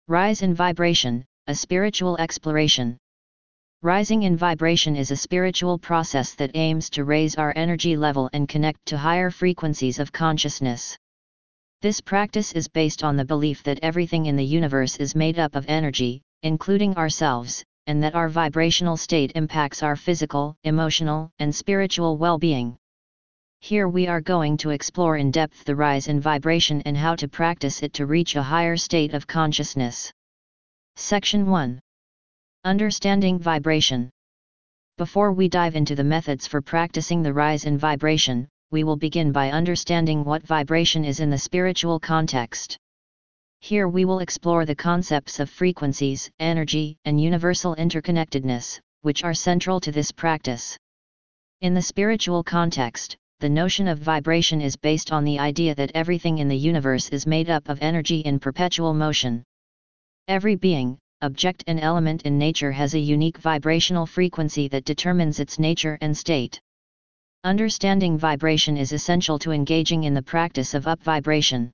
Rise in vibration, a spiritual exploration. Rising in vibration is a spiritual process that aims to raise our energy level and connect to higher frequencies of consciousness. This practice is based on the belief that everything in the universe is made up of energy, including ourselves, and that our vibrational state impacts our physical, emotional, and spiritual well-being. Here we are going to explore in depth the rise in vibration and how to practice it to reach a higher state of consciousness. Section 1. Understanding vibration. Before we dive into the methods for practicing the rise in vibration, we will begin by understanding what vibration is in the spiritual context. Here we will explore the concepts of frequencies, energy, and universal interconnectedness, which are central to this practice. In the spiritual context, the notion of vibration is based on the idea that everything in the universe is made up of energy in perpetual motion. Every being, object, and element in nature has a unique vibrational frequency that determines its nature and state. Understanding vibration is essential to engaging in the practice of up vibration.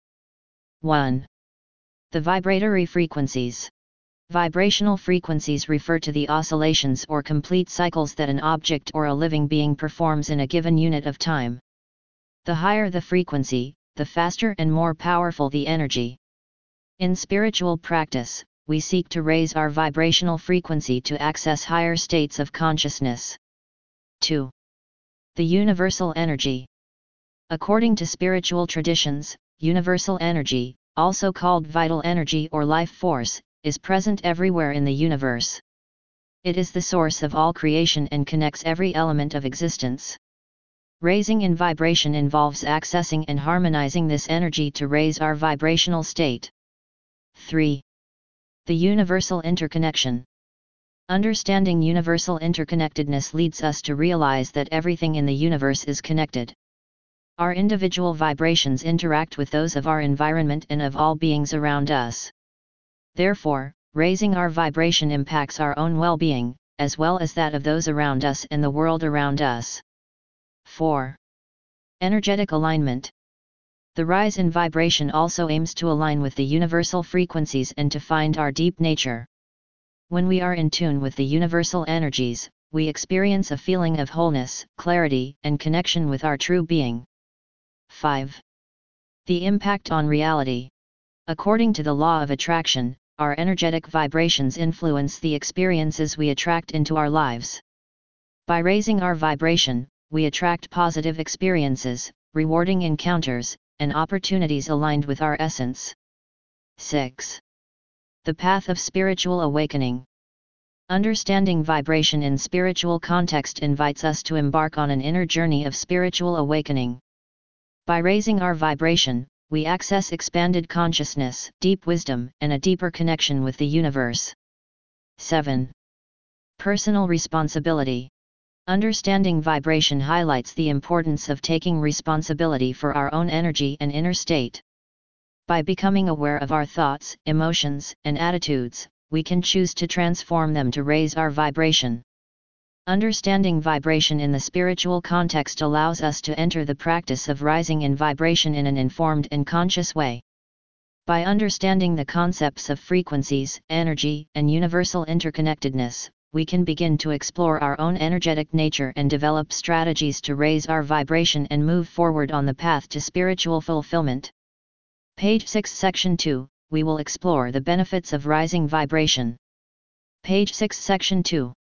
1. The vibratory frequencies. Vibrational frequencies refer to the oscillations or complete cycles that an object or a living being performs in a given unit of time. The higher the frequency, the faster and more powerful the energy. In spiritual practice, we seek to raise our vibrational frequency to access higher states of consciousness. 2. The universal energy. According to spiritual traditions, universal energy, also called vital energy or life force, is present everywhere in the universe. It is the source of all creation and connects every element of existence. Raising in vibration involves accessing and harmonizing this energy to raise our vibrational state. 3. The universal interconnection. Understanding universal interconnectedness leads us to realize that everything in the universe is connected. Our individual vibrations interact with those of our environment and of all beings around us. Therefore, raising our vibration impacts our own well-being, as well as that of those around us and the world around us. 4. Energetic alignment. The rise in vibration also aims to align with the universal frequencies and to find our deep nature. When we are in tune with the universal energies, we experience a feeling of wholeness, clarity, and connection with our true being. 5. The impact on reality. According to the law of attraction, our energetic vibrations influence the experiences we attract into our lives. By raising our vibration, we attract positive experiences, rewarding encounters, and opportunities aligned with our essence. 6. The path of spiritual awakening. Understanding vibration in spiritual context invites us to embark on an inner journey of spiritual awakening. By raising our vibration, we access expanded consciousness, deep wisdom, and a deeper connection with the universe. 7. Personal responsibility. Understanding vibration highlights the importance of taking responsibility for our own energy and inner state. By becoming aware of our thoughts, emotions, and attitudes, we can choose to transform them to raise our vibration. Understanding vibration in the spiritual context allows us to enter the practice of rising in vibration in an informed and conscious way. By understanding the concepts of frequencies, energy, and universal interconnectedness, we can begin to explore our own energetic nature and develop strategies to raise our vibration and move forward on the path to spiritual fulfillment. Page 6 Section 2, we will explore the benefits of rising vibration. Page 6 Section 2.